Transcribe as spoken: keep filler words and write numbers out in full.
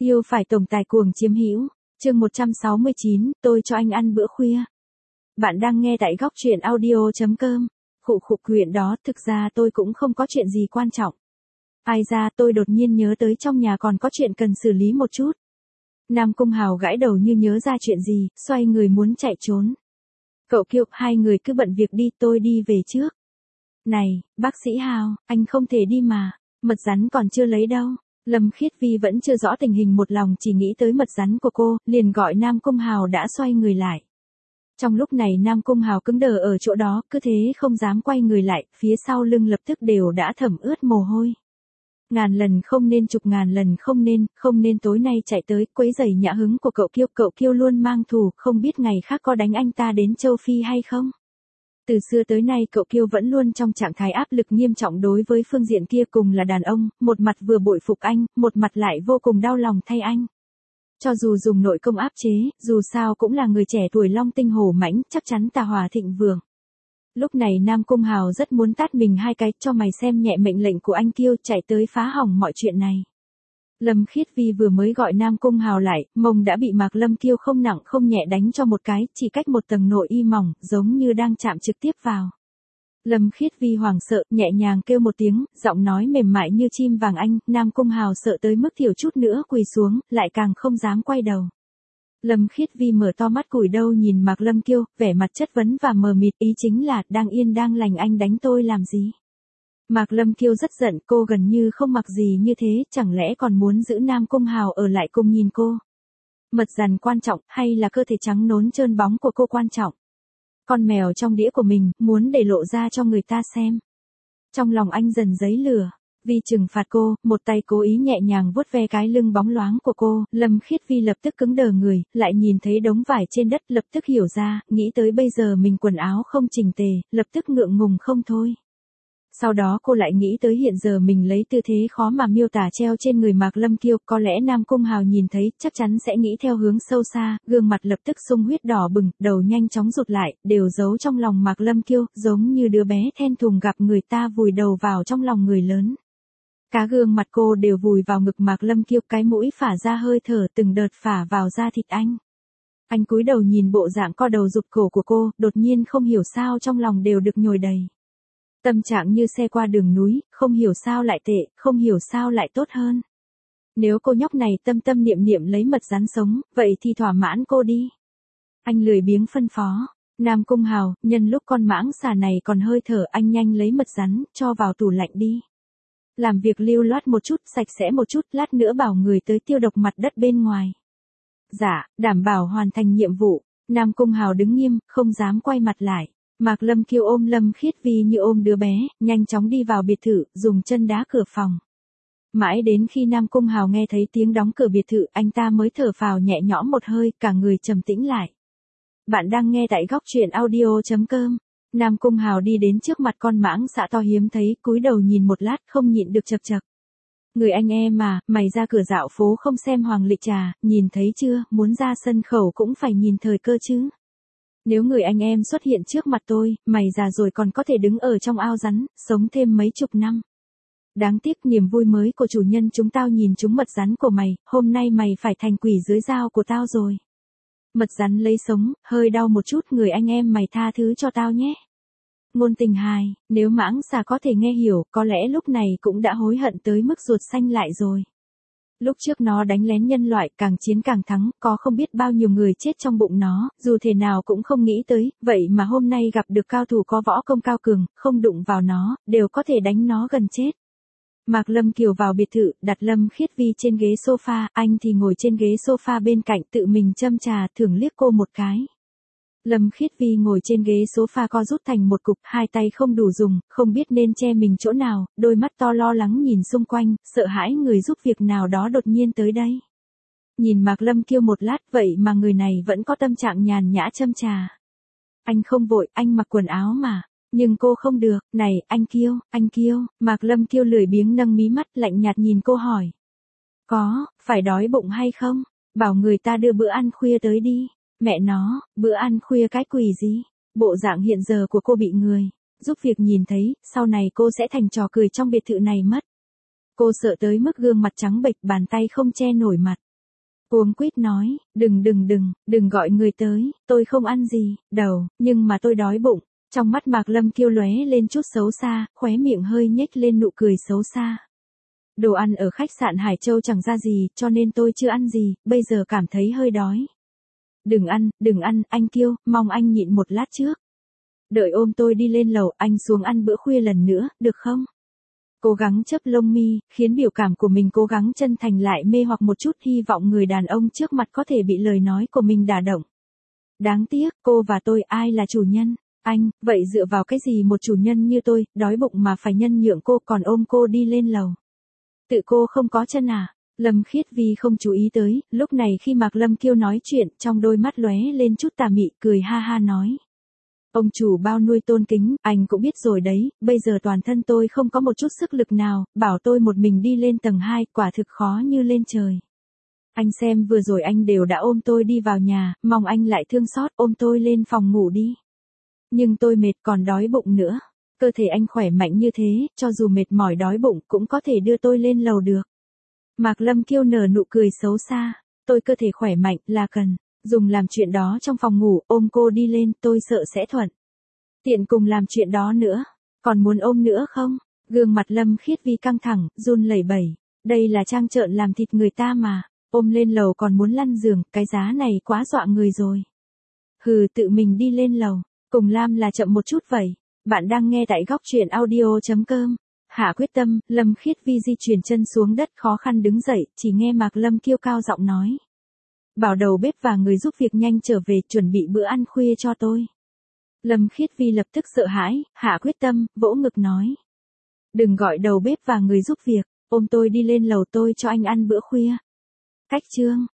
Yêu phải tổng tài cuồng chiếm hữu. Chương một trăm sáu mươi chín, tôi cho anh ăn bữa khuya. Bạn đang nghe tại góc truyện audio chấm com. Khụ khụ chuyện đó, thực ra tôi cũng không có chuyện gì quan trọng. Ai ra, tôi đột nhiên nhớ tới trong nhà còn có chuyện cần xử lý một chút. Nam Cung Hào gãi đầu như nhớ ra chuyện gì, xoay người muốn chạy trốn. Cậu Kiều, hai người cứ bận việc đi, tôi đi về trước. Này, bác sĩ Hào, anh không thể đi mà, mật rắn còn chưa lấy đâu. Lâm Khiết Vi vẫn chưa rõ tình hình, một lòng chỉ nghĩ tới mật rắn của cô, liền gọi Nam Cung Hào đã xoay người lại. Trong lúc này Nam Cung Hào cứng đờ ở chỗ đó, cứ thế không dám quay người lại, phía sau lưng lập tức đều đã thẩm ướt mồ hôi. Ngàn lần không nên, chục ngàn lần không nên, không nên tối nay chạy tới quấy rầy nhã hứng của cậu Kiêu. Cậu Kiêu luôn mang thù, không biết ngày khác có đánh anh ta đến châu Phi hay không. Từ xưa tới nay cậu Kiêu vẫn luôn trong trạng thái áp lực nghiêm trọng đối với phương diện kia, cùng là đàn ông, một mặt vừa bội phục anh, một mặt lại vô cùng đau lòng thay anh. Cho dù dùng nội công áp chế, dù sao cũng là người trẻ tuổi long tinh hổ mãnh, chắc chắn tà hòa thịnh vượng. Lúc này Nam Cung Hào rất muốn tát mình hai cái, cho mày xem nhẹ mệnh lệnh của anh Kiêu, chạy tới phá hỏng mọi chuyện này. Lâm Khiết Vi vừa mới gọi Nam Cung Hào lại, mông đã bị Mạc Lâm Kiêu không nặng không nhẹ đánh cho một cái, chỉ cách một tầng nội y mỏng, giống như đang chạm trực tiếp vào. Lâm Khiết Vi hoảng sợ, nhẹ nhàng kêu một tiếng, giọng nói mềm mại như chim vàng anh. Nam Cung Hào sợ tới mức thiểu chút nữa quỳ xuống, lại càng không dám quay đầu. Lâm Khiết Vi mở to mắt cùi đầu nhìn Mạc Lâm Kiêu, vẻ mặt chất vấn và mờ mịt, ý chính là, đang yên đang lành anh đánh tôi làm gì? Mạc Lâm Kiêu rất giận, cô gần như không mặc gì như thế, chẳng lẽ còn muốn giữ Nam Cung Hào ở lại cùng nhìn cô? Mật rắn quan trọng, hay là cơ thể trắng nốn trơn bóng của cô quan trọng? Con mèo trong đĩa của mình, muốn để lộ ra cho người ta xem. Trong lòng anh dần dấy lửa. Vì trừng phạt cô, một tay cố ý nhẹ nhàng vuốt ve cái lưng bóng loáng của cô, Lâm Khiết Vi lập tức cứng đờ người, lại nhìn thấy đống vải trên đất, lập tức hiểu ra, nghĩ tới bây giờ mình quần áo không chỉnh tề, lập tức ngượng ngùng không thôi. Sau đó cô lại nghĩ tới hiện giờ mình lấy tư thế khó mà miêu tả treo trên người Mạc Lâm Kiêu, có lẽ Nam Cung Hào nhìn thấy, chắc chắn sẽ nghĩ theo hướng sâu xa, gương mặt lập tức sung huyết đỏ bừng, đầu nhanh chóng rụt lại, đều giấu trong lòng Mạc Lâm Kiêu, giống như đứa bé then thùng gặp người ta vùi đầu vào trong lòng người lớn. Cả gương mặt cô đều vùi vào ngực Mạc Lâm Kiêu, cái mũi phả ra hơi thở từng đợt phả vào da thịt anh. Anh cúi đầu nhìn bộ dạng co đầu rụt cổ của cô, đột nhiên không hiểu sao trong lòng đều được nhồi đầy. Tâm trạng như xe qua đường núi, không hiểu sao lại tệ, không hiểu sao lại tốt hơn. Nếu cô nhóc này tâm tâm niệm niệm lấy mật rắn sống, vậy thì thỏa mãn cô đi. Anh lười biếng phân phó. Nam Cung Hào, nhân lúc con mãng xà này còn hơi thở, anh nhanh lấy mật rắn, cho vào tủ lạnh đi. Làm việc lưu loát một chút, sạch sẽ một chút, lát nữa bảo người tới tiêu độc mặt đất bên ngoài. Dạ, đảm bảo hoàn thành nhiệm vụ. Nam Cung Hào đứng nghiêm, không dám quay mặt lại. Mạc Lâm Kiêu ôm Lâm Khiết Vi như ôm đứa bé, nhanh chóng đi vào biệt thự, dùng chân đá cửa phòng. Mãi đến khi Nam Cung Hào nghe thấy tiếng đóng cửa biệt thự, anh ta mới thở phào nhẹ nhõm một hơi, cả người trầm tĩnh lại. Bạn đang nghe tại góc truyện audio chấm com. Nam Cung Hào đi đến trước mặt con mãng xà to hiếm thấy, cúi đầu nhìn một lát, không nhịn được chậc chậc. Người anh em mà, mày ra cửa dạo phố không xem hoàng lịch trà, nhìn thấy chưa, muốn ra sân khấu cũng phải nhìn thời cơ chứ. Nếu người anh em xuất hiện trước mặt tôi, mày già rồi còn có thể đứng ở trong ao rắn, sống thêm mấy chục năm. Đáng tiếc niềm vui mới của chủ nhân chúng tao nhìn chúng mật rắn của mày, hôm nay mày phải thành quỷ dưới dao của tao rồi. Mật rắn lấy sống, hơi đau một chút, người anh em mày tha thứ cho tao nhé. Ngôn tình hài, nếu mãng xà có thể nghe hiểu, có lẽ lúc này cũng đã hối hận tới mức ruột xanh lại rồi. Lúc trước nó đánh lén nhân loại, càng chiến càng thắng, có không biết bao nhiêu người chết trong bụng nó, dù thế nào cũng không nghĩ tới, vậy mà hôm nay gặp được cao thủ có võ công cao cường, không đụng vào nó, đều có thể đánh nó gần chết. Mạc Lâm Kiều vào biệt thự, đặt Lâm Khiết Vi trên ghế sofa, anh thì ngồi trên ghế sofa bên cạnh, tự mình châm trà, thưởng liếc cô một cái. Lâm Khiết Vi ngồi trên ghế sofa co rút thành một cục, hai tay không đủ dùng, không biết nên che mình chỗ nào, đôi mắt to lo lắng nhìn xung quanh, sợ hãi người giúp việc nào đó đột nhiên tới đây. Nhìn Mạc Lâm Kiêu một lát, vậy mà người này vẫn có tâm trạng nhàn nhã châm trà. Anh không vội, anh mặc quần áo mà. Nhưng cô không được, này, anh Kiêu, anh Kiêu, Mạc Lâm Kiêu lười biếng nâng mí mắt, lạnh nhạt nhìn cô hỏi. Có, phải đói bụng hay không? Bảo người ta đưa bữa ăn khuya tới đi. Mẹ nó, bữa ăn khuya cái quỷ gì? Bộ dạng hiện giờ của cô bị người giúp việc nhìn thấy, sau này cô sẽ thành trò cười trong biệt thự này mất. Cô sợ tới mức gương mặt trắng bệch, bàn tay không che nổi mặt. Cuống quýt nói, đừng đừng đừng, đừng gọi người tới, tôi không ăn gì, đầu, nhưng mà tôi đói bụng. Trong mắt Mạc Lâm Kiêu lóe lên chút xấu xa, khóe miệng hơi nhếch lên nụ cười xấu xa. Đồ ăn ở khách sạn Hải Châu chẳng ra gì, cho nên tôi chưa ăn gì, bây giờ cảm thấy hơi đói. Đừng ăn, đừng ăn, anh Kiêu, mong anh nhịn một lát trước. Đợi ôm tôi đi lên lầu, anh xuống ăn bữa khuya lần nữa, được không? Cố gắng chớp lông mi, khiến biểu cảm của mình cố gắng chân thành lại mê hoặc một chút, hy vọng người đàn ông trước mặt có thể bị lời nói của mình đả động. Đáng tiếc, cô và tôi ai là chủ nhân? Anh, vậy dựa vào cái gì một chủ nhân như tôi, đói bụng mà phải nhân nhượng cô còn ôm cô đi lên lầu? Tự cô không có chân à? Lâm Khiết Vi không chú ý tới, lúc này khi Mạc Lâm Kiêu nói chuyện, trong đôi mắt lóe lên chút tà mị, cười ha ha nói. Ông chủ bao nuôi tôn kính, anh cũng biết rồi đấy, bây giờ toàn thân tôi không có một chút sức lực nào, bảo tôi một mình đi lên tầng hai, quả thực khó như lên trời. Anh xem vừa rồi anh đều đã ôm tôi đi vào nhà, mong anh lại thương xót ôm tôi lên phòng ngủ đi. Nhưng tôi mệt còn đói bụng nữa. Cơ thể anh khỏe mạnh như thế, cho dù mệt mỏi đói bụng cũng có thể đưa tôi lên lầu được. Mạc Lâm Kiêu nở nụ cười xấu xa. Tôi cơ thể khỏe mạnh là cần dùng làm chuyện đó trong phòng ngủ, ôm cô đi lên, tôi sợ sẽ thuận tiện cùng làm chuyện đó nữa. Còn muốn ôm nữa không? Gương mặt Lâm Khiết Vi căng thẳng, run lẩy bẩy. Đây là trang trợn làm thịt người ta mà. Ôm lên lầu còn muốn lăn giường, cái giá này quá dọa người rồi. Hừ, tự mình đi lên lầu. Cùng Lam là chậm một chút vậy. Bạn đang nghe tại góc truyện audio chấm com. Hạ quyết tâm, Lâm Khiết Vi di chuyển chân xuống đất khó khăn đứng dậy, chỉ nghe Mạc Lâm Kiêu cao giọng nói. Bảo đầu bếp và người giúp việc nhanh trở về, chuẩn bị bữa ăn khuya cho tôi. Lâm Khiết Vi lập tức sợ hãi, hạ quyết tâm, vỗ ngực nói. Đừng gọi đầu bếp và người giúp việc, ôm tôi đi lên lầu tôi cho anh ăn bữa khuya. Cách chương.